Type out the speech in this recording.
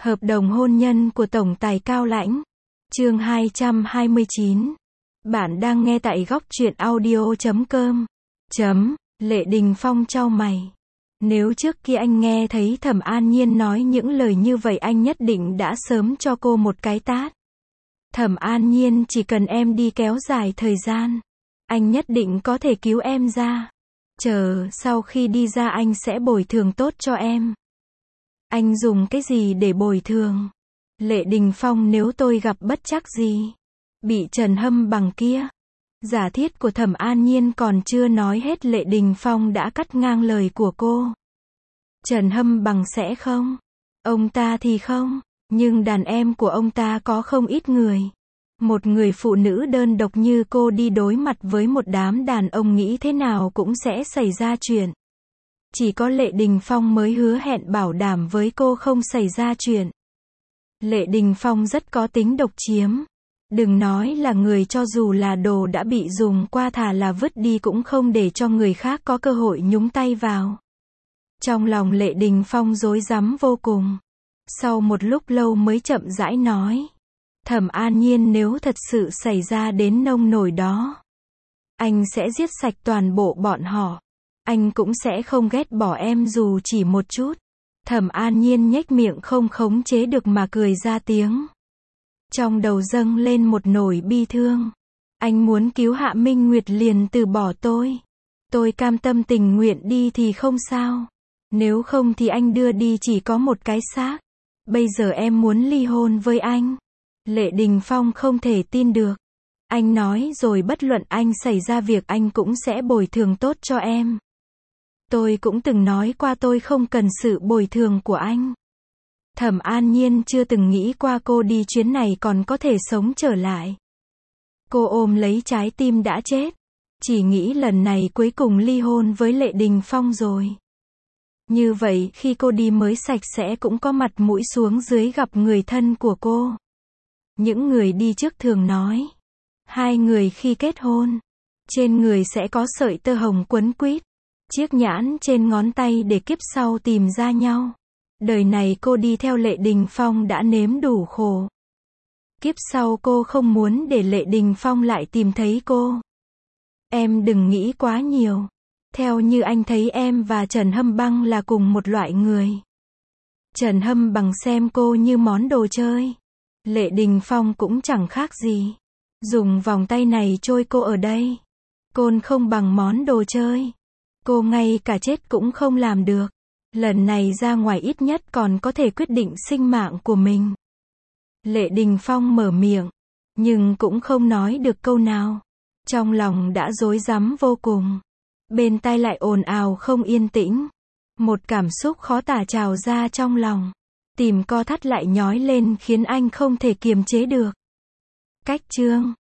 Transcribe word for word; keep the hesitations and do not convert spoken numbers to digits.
Hợp đồng hôn nhân của Tổng tài Cao Lãnh. Chương hai trăm hai mươi chín. Bạn đang nghe tại góc truyện audio chấm com. Chấm, Lệ Đình Phong chau mày. Nếu trước kia anh nghe thấy Thẩm An Nhiên nói những lời như vậy anh nhất định đã sớm cho cô một cái tát. Thẩm An Nhiên chỉ cần em đi kéo dài thời gian, anh nhất định có thể cứu em ra. Chờ, sau khi đi ra anh sẽ bồi thường tốt cho em. Anh dùng cái gì để bồi thường? Lệ Đình Phong, nếu tôi gặp bất trắc gì, bị Trần Hâm Bằng kia. Giả thiết của Thẩm An Nhiên còn chưa nói hết Lệ Đình Phong đã cắt ngang lời của cô. Trần Hâm Bằng sẽ không. Ông ta thì không. Nhưng đàn em của ông ta có không ít người. Một người phụ nữ đơn độc như cô đi đối mặt với một đám đàn ông nghĩ thế nào cũng sẽ xảy ra chuyện. Chỉ có Lệ Đình Phong mới hứa hẹn bảo đảm với cô không xảy ra chuyện. Lệ Đình Phong rất có tính độc chiếm. Đừng nói là người, cho dù là đồ đã bị dùng qua thà là vứt đi cũng không để cho người khác có cơ hội nhúng tay vào. Trong lòng Lệ Đình Phong rối rắm vô cùng. Sau một lúc lâu mới chậm rãi nói. Thẩm An Nhiên, nếu thật sự xảy ra đến nông nổi đó, anh sẽ giết sạch toàn bộ bọn họ. Anh cũng sẽ không ghét bỏ em dù chỉ một chút. Thẩm An Nhiên nhếch miệng không khống chế được mà cười ra tiếng. Trong đầu dâng lên một nỗi bi thương. Anh muốn cứu Hạ Minh Nguyệt liền từ bỏ tôi. Tôi cam tâm tình nguyện đi thì không sao. Nếu không thì anh đưa đi chỉ có một cái xác. Bây giờ em muốn ly hôn với anh. Lệ Đình Phong không thể tin được. Anh nói rồi, bất luận anh xảy ra việc anh cũng sẽ bồi thường tốt cho em. Tôi cũng từng nói qua tôi không cần sự bồi thường của anh. Thẩm An Nhiên chưa từng nghĩ qua cô đi chuyến này còn có thể sống trở lại. Cô ôm lấy trái tim đã chết. Chỉ nghĩ lần này cuối cùng ly hôn với Lệ Đình Phong rồi. Như vậy khi cô đi mới sạch sẽ cũng có mặt mũi xuống dưới gặp người thân của cô. Những người đi trước thường nói, hai người khi kết hôn, trên người sẽ có sợi tơ hồng quấn quýt, chiếc nhãn trên ngón tay để kiếp sau tìm ra nhau. Đời này cô đi theo Lệ Đình Phong đã nếm đủ khổ. Kiếp sau cô không muốn để Lệ Đình Phong lại tìm thấy cô. Em đừng nghĩ quá nhiều. Theo như anh thấy em và Trần Hâm Băng là cùng một loại người. Trần Hâm Bằng xem cô như món đồ chơi. Lệ Đình Phong cũng chẳng khác gì. Dùng vòng tay này trôi cô ở đây. Côn không bằng món đồ chơi. Cô ngay cả chết cũng không làm được. Lần này ra ngoài ít nhất còn có thể quyết định sinh mạng của mình. Lệ Đình Phong mở miệng, nhưng cũng không nói được câu nào. Trong lòng đã rối rắm vô cùng. Bên tai lại ồn ào không yên tĩnh. Một cảm xúc khó tả trào ra trong lòng. Tìm co thắt lại nhói lên khiến anh không thể kiềm chế được. Cách chương